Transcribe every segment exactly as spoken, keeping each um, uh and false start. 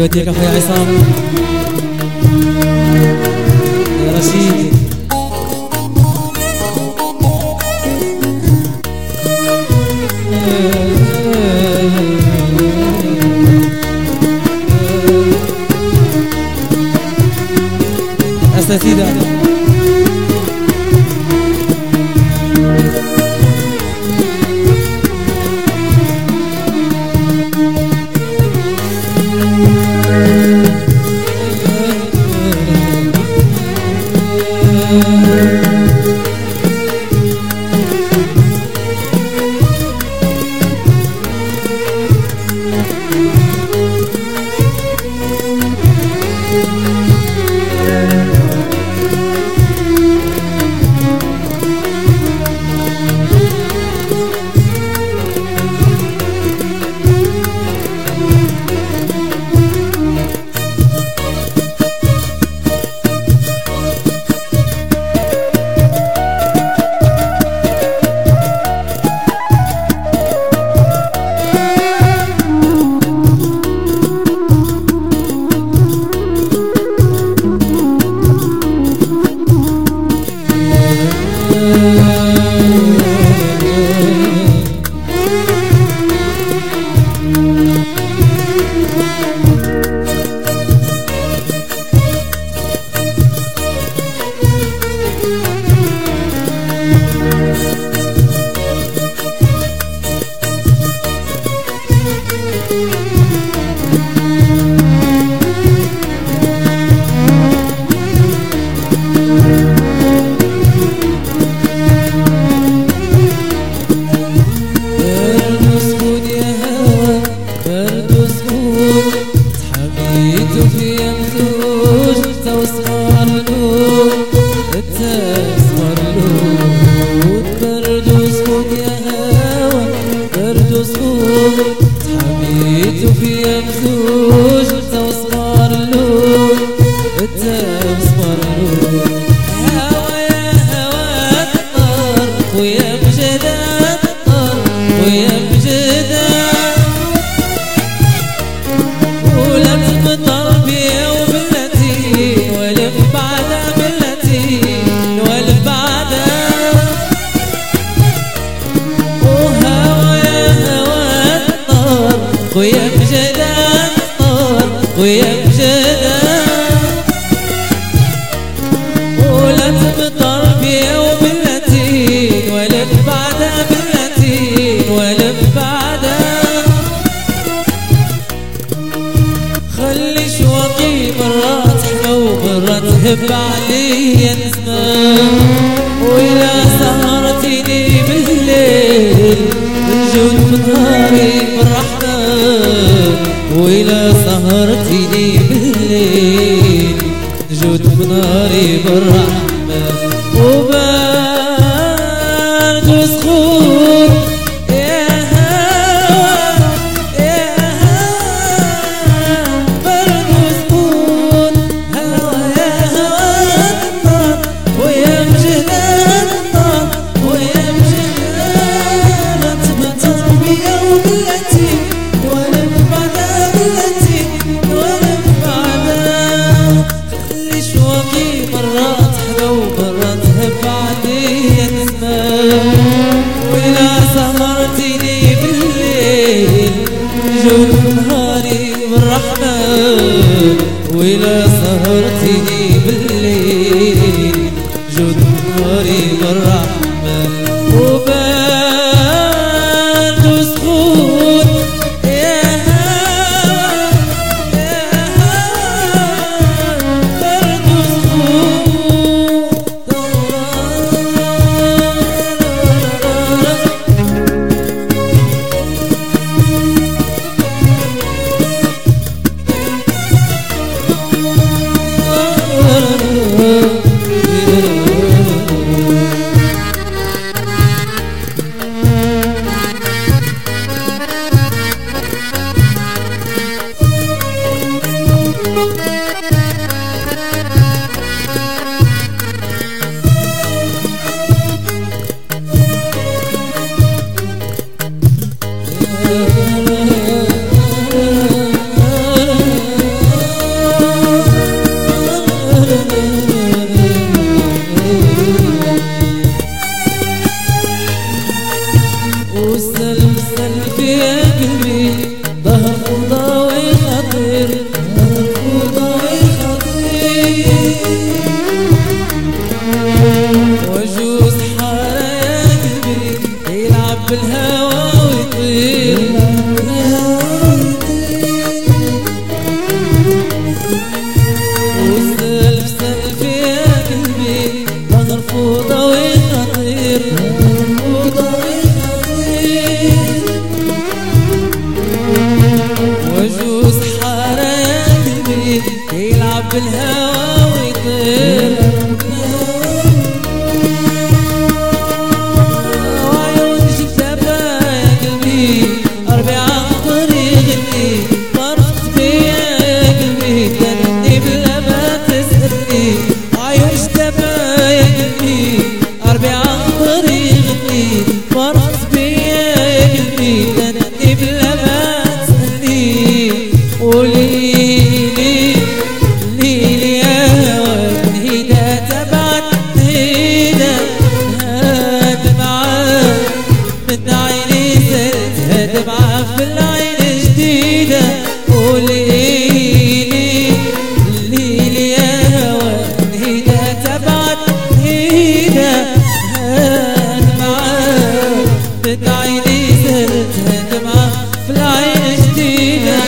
يوديك اخويا عصام يا رشيد. أساتذة خويا بجدان طار خويا بجدان ولا تبطر بيا وبالتين ولا ببعدها بالتين ولا ببعدها خلي شوقي مرات حلو مرات هب عليا نسمة وإلى سهرتيني بالليل نجود بنهاري بالرحمة وإلى سهرتيني بالليل نجود بنهاري بالرحمة وبرد وسخون يا هوا يا هوا برد وسخون هوا يا هوا النار ويا مجهدان النار ويا مجهدان تمطر بيا وبلاتي ولا ببعدها بلاتي ولا ببعدها خلي شوقي مرات حلو مرات هب عليا نسمة وإلى سهرتيني بالليل جود نهاري بالرحمة وإلى سهرتيني بالليل جود نهاري بالرحمة وبرد وسخون يا هوا يا هوا برد وسخون يلعب بالهوى ويطير وسلف سلف يا قلبي مغرفوطة وخطير وجوز حارة يا قلبي يلعب بالهوى ويطير وعيون جذابة يا قلبي قربي عالطريق اللي طرفت بيا يا قلبي تنتني بلا ما تسألني عيون جذابة يا قلبي قربي عالطريق اللي طرفت بيا يا قلبي تنتني بلا ما تسألني قوليلي ليلي يا هوا نهيدا تبعت نهيدا هاد معاك من عيني زرت هاد معاك في العين جديدة قوليلي ليلي يا هوا نهيدا تبعت نهيدا هاد معاك من عيني زرت هاد معاك في العين جديدة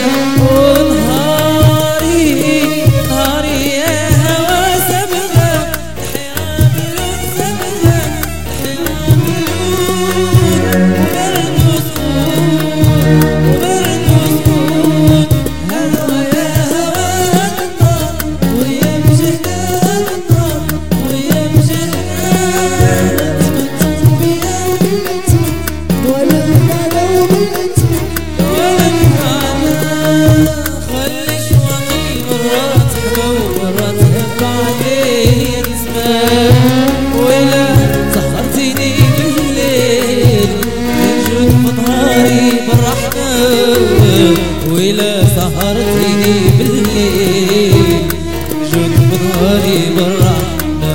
ولا سهرتني بالليل جود بظهري بالرحمة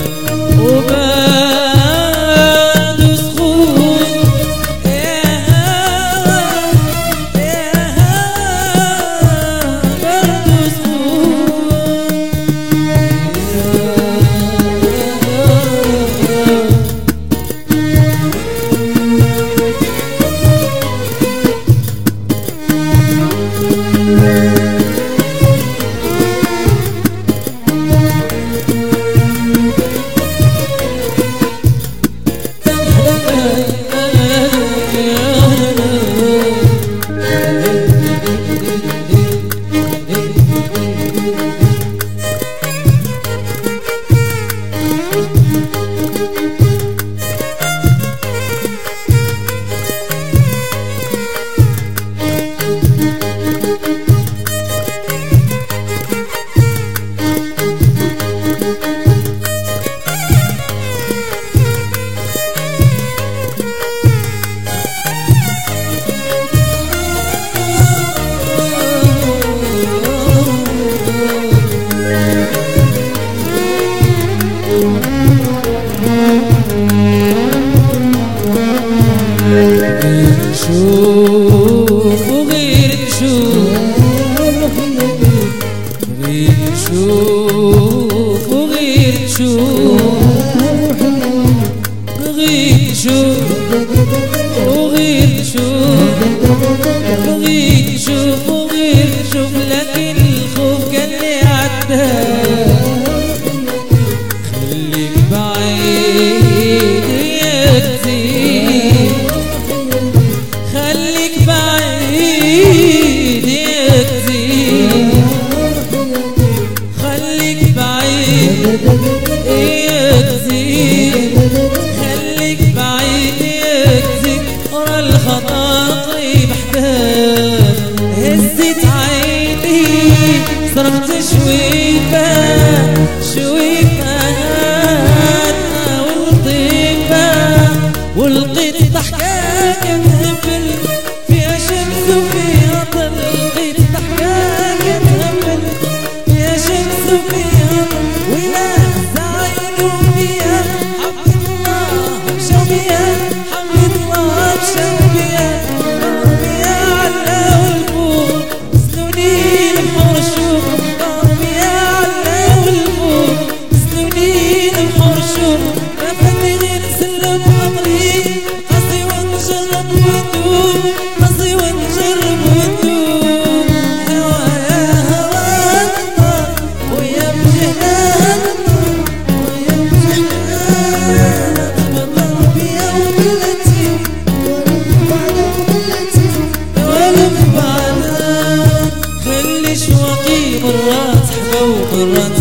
وبعد سخون يا هوا يا هوا برد سخون نشوف وغير نشوف غير نشوف وغير نشوف غير نشوف وغير نشوف غير نشوف وغير نشوف لكن الخوف كان لي عدى خليك بعيد يا كتير خليك بعيد يا كتير خليك بعيد يا كتير خليك بعيد يا كتير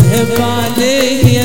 هب عليه يا